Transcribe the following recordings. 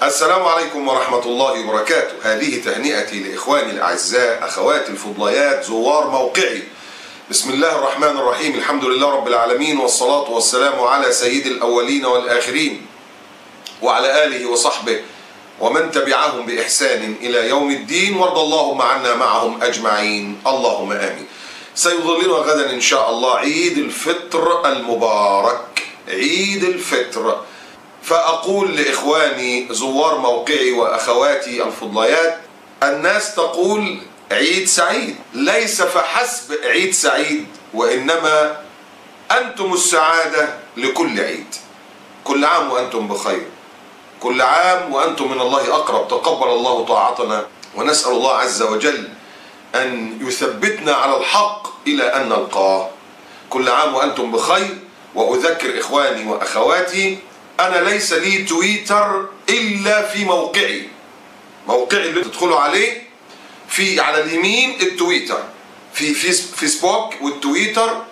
السلام عليكم ورحمة الله وبركاته. هذه تهنئتي لإخواني الأعزاء أخواتي الفضليات زوار موقعي. بسم الله الرحمن الرحيم، الحمد لله رب العالمين، والصلاة والسلام على سيد الأولين والآخرين وعلى آله وصحبه ومن تبعهم بإحسان إلى يوم الدين، وارض اللهم عنا معهم أجمعين، اللهم آمين. سيظلنا غدا إن شاء الله عيد الفطر المبارك، عيد الفطر. فأقول لإخواني زوار موقعي وأخواتي الفضليات، الناس تقول عيد سعيد، ليس فحسب عيد سعيد، وإنما أنتم السعادة لكل عيد. كل عام وأنتم بخير، كل عام وأنتم من الله أقرب. تقبل الله طاعتنا، ونسأل الله عز وجل أن يثبتنا على الحق إلى أن نلقاه. كل عام وأنتم بخير. وأذكر إخواني وأخواتي، أنا ليس لي تويتر إلا في موقعي اللي تدخلوا عليه، في على اليمين التويتر، في فيسبوك والتويتر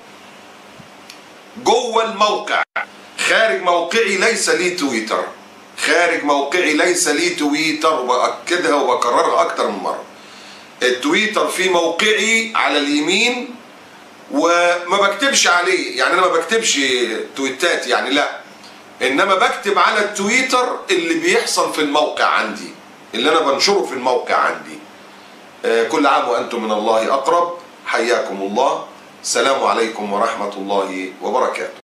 جوه الموقع. خارج موقعي ليس لي تويتر، خارج موقعي ليس لي تويتر، وبأكدها وبكررها أكتر من مرة. التويتر في موقعي على اليمين، وما بكتبش عليه، يعني أنا ما بكتبش تويتات يعني، لا، إنما بكتب على التويتر اللي بيحصل في الموقع عندي، اللي أنا بنشره في الموقع عندي. كل عام وأنتم من الله أقرب. حياكم الله. السلام عليكم ورحمة الله وبركاته.